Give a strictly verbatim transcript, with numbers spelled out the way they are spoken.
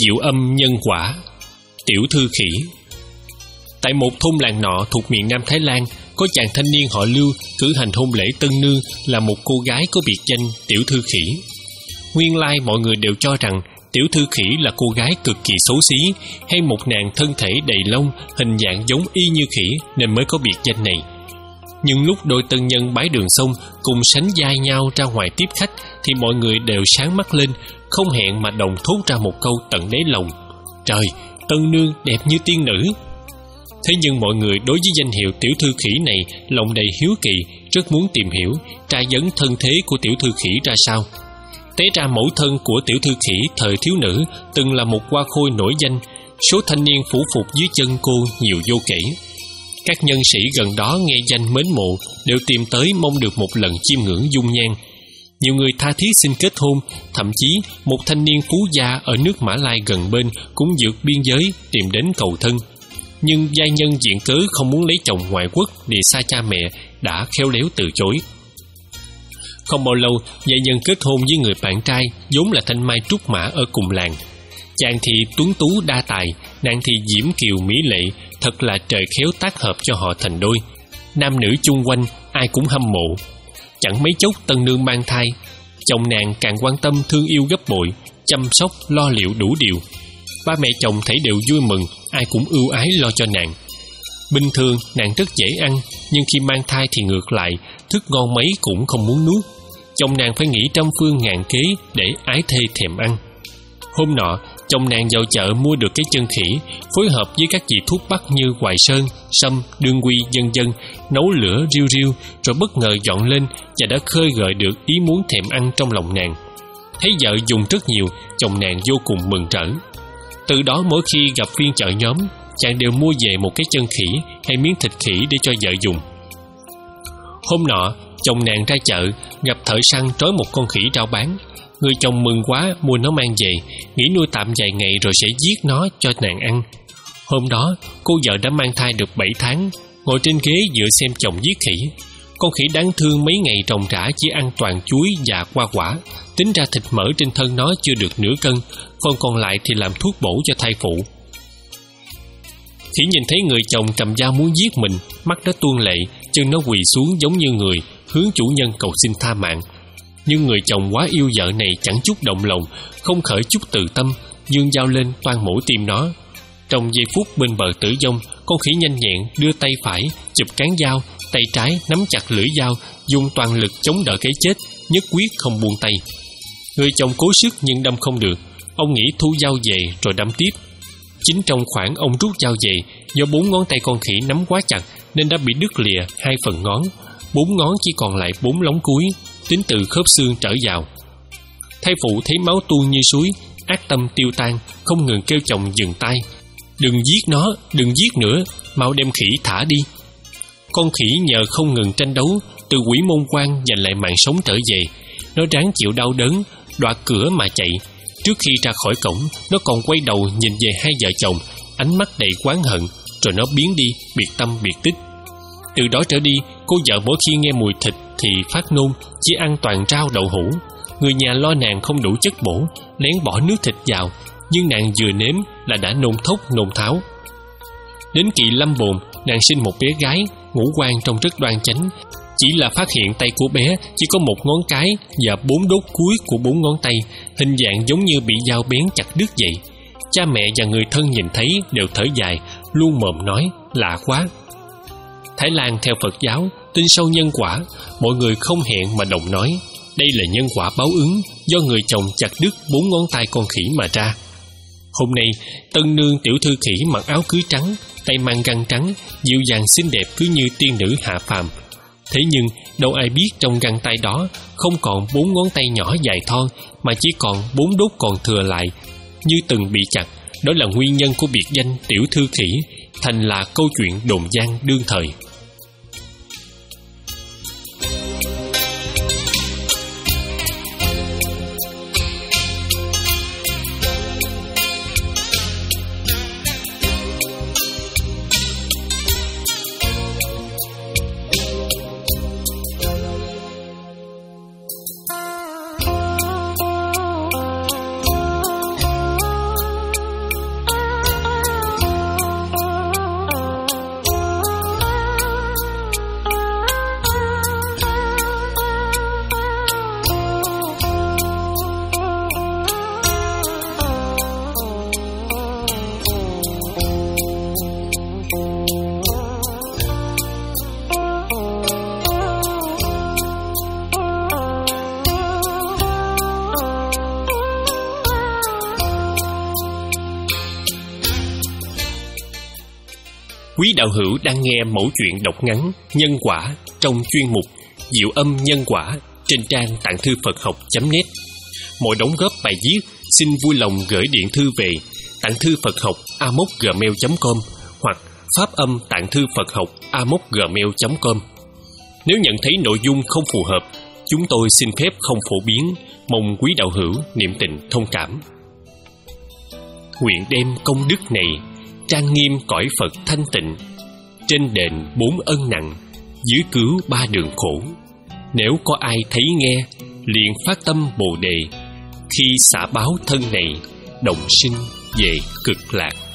Diệu âm nhân quả. Tiểu thư khỉ. Tại một thôn làng nọ thuộc miền Nam Thái Lan, có chàng thanh niên họ Lưu cử hành hôn lễ tân nương là một cô gái có biệt danh Tiểu thư khỉ. Nguyên lai mọi người đều cho rằng Tiểu thư khỉ là cô gái cực kỳ xấu xí, hay một nàng thân thể đầy lông, hình dạng giống y như khỉ nên mới có biệt danh này. Nhưng lúc đôi tân nhân bái đường xong cùng sánh vai nhau ra ngoài tiếp khách thì mọi người đều sáng mắt lên, không hẹn mà đồng thốt ra một câu tận đáy lòng: trời, tân nương đẹp như tiên nữ. Thế nhưng mọi người đối với danh hiệu tiểu thư khỉ này lòng đầy hiếu kỳ, rất muốn tìm hiểu, tra vấn thân thế của tiểu thư khỉ ra sao. Té ra mẫu thân của tiểu thư khỉ thời thiếu nữ từng là một hoa khôi nổi danh, số thanh niên phủ phục dưới chân cô nhiều vô kể. Các nhân sĩ gần đó nghe danh mến mộ đều tìm tới mong được một lần chiêm ngưỡng dung nhan. Nhiều người tha thiết xin kết hôn, thậm chí một thanh niên phú gia ở nước Mã Lai gần bên cũng vượt biên giới tìm đến cầu thân. Nhưng giai nhân viện cớ không muốn lấy chồng ngoại quốc vì xa cha mẹ đã khéo léo từ chối. Không bao lâu, giai nhân kết hôn với người bạn trai vốn là thanh mai trúc mã ở cùng làng. Chàng thì tuấn tú đa tài, nàng thì diễm kiều mỹ lệ, thật là trời khéo tác hợp cho họ thành đôi. Nam nữ chung quanh ai cũng hâm mộ. Chẳng mấy chốc tân nương mang thai, chồng nàng càng quan tâm thương yêu gấp bội, chăm sóc lo liệu đủ điều. Ba mẹ chồng thấy đều vui mừng, ai cũng ưu ái lo cho nàng. Bình thường nàng rất dễ ăn, nhưng khi mang thai thì ngược lại, thức ngon mấy cũng không muốn nuốt. Chồng nàng phải nghĩ trăm phương ngàn kế để ái thê thèm ăn. Hôm nọ, chồng nàng vào chợ mua được cái chân khỉ, phối hợp với các vị thuốc bắc như hoài sơn, sâm, đương quy, vân vân, nấu lửa riu riu, rồi bất ngờ dọn lên và đã khơi gợi được ý muốn thèm ăn trong lòng nàng. Thấy vợ dùng rất nhiều, chồng nàng vô cùng mừng rỡ. Từ đó mỗi khi gặp phiên chợ nhóm, chàng đều mua về một cái chân khỉ hay miếng thịt khỉ để cho vợ dùng. Hôm nọ, chồng nàng ra chợ, gặp thợ săn trói một con khỉ rao bán. Người chồng mừng quá mua nó mang về, nghĩ nuôi tạm vài ngày rồi sẽ giết nó cho nàng ăn. Hôm đó, cô vợ đã mang thai được bảy tháng, ngồi trên ghế dựa xem chồng giết khỉ. Con khỉ đáng thương mấy ngày ròng rã chỉ ăn toàn chuối và hoa quả, tính ra thịt mỡ trên thân nó chưa được nửa cân, phần còn lại thì làm thuốc bổ cho thai phụ. Khỉ nhìn thấy người chồng cầm dao muốn giết mình, mắt nó tuôn lệ, chân nó quỳ xuống giống như người, hướng chủ nhân cầu xin tha mạng. Nhưng người chồng quá yêu vợ này chẳng chút động lòng, không khởi chút từ tâm, giương dao lên toan mổ tim nó. Trong giây phút bên bờ tử vong, con khỉ nhanh nhẹn đưa tay phải chụp cán dao, tay trái nắm chặt lưỡi dao, dùng toàn lực chống đỡ cái chết, nhất quyết không buông tay. Người chồng cố sức nhưng đâm không được, ông nghĩ thu dao về rồi đâm tiếp. Chính trong khoảng ông rút dao về, do bốn ngón tay con khỉ nắm quá chặt nên đã bị đứt lìa hai phần ngón, bốn ngón chỉ còn lại bốn lóng cuối, tính từ khớp xương trở vào. Thai phụ thấy máu tuôn như suối, ác tâm tiêu tan, không ngừng kêu chồng dừng tay: đừng giết nó, đừng giết nữa, mau đem khỉ thả đi. Con khỉ nhờ không ngừng tranh đấu, từ quỷ môn quan giành lại mạng sống trở về. Nó ráng chịu đau đớn, đoạt cửa mà chạy. Trước khi ra khỏi cổng, nó còn quay đầu nhìn về hai vợ chồng, ánh mắt đầy oán hận, rồi nó biến đi, biệt tâm biệt tích. Từ đó trở đi, cô vợ mỗi khi nghe mùi thịt thì phát nôn, chỉ ăn toàn rau đậu hũ. Người nhà lo nàng không đủ chất bổ, lén bỏ nước thịt vào, nhưng nàng vừa nếm là đã nôn thốc nôn tháo. Đến kỳ lâm bồn, nàng sinh một bé gái, ngũ quan trông rất đoan chánh. Chỉ là phát hiện tay của bé chỉ có một ngón cái và bốn đốt cuối của bốn ngón tay, hình dạng giống như bị dao bén chặt đứt vậy. Cha mẹ và người thân nhìn thấy đều thở dài, luôn mồm nói lạ quá. Thái Lan theo Phật giáo tin sâu nhân quả, mọi người không hẹn mà đồng nói đây là nhân quả báo ứng do người chồng chặt đứt bốn ngón tay con khỉ mà ra. Hôm nay, tân nương tiểu thư khỉ mặc áo cưới trắng, tay mang găng trắng, dịu dàng xinh đẹp cứ như tiên nữ hạ phàm. Thế nhưng đâu ai biết trong găng tay đó không còn bốn ngón tay nhỏ dài thon, mà chỉ còn bốn đốt còn thừa lại, như từng bị chặt. Đó là nguyên nhân của biệt danh tiểu thư khỉ, thành là câu chuyện đồn gian đương thời. Quý đạo hữu đang nghe mẩu chuyện đọc ngắn Nhân Quả trong chuyên mục Diệu Âm Nhân Quả trên trang tạng thư Phật học chấm net. Mọi đóng góp bài viết xin vui lòng gửi điện thư về tạng thư Phật học a mốc gmail chấm com hoặc pháp âm tạng thư Phật học a mốc gmail chấm com. Nếu nhận thấy nội dung không phù hợp, chúng tôi xin phép không phổ biến, mong quý đạo hữu niệm tình thông cảm. Nguyện đem công đức này trang nghiêm cõi Phật thanh tịnh, trên đền bốn ân nặng, dưới cứu ba đường khổ. Nếu có ai thấy nghe, liền phát tâm Bồ đề, khi xả báo thân này, đồng sinh về cực lạc.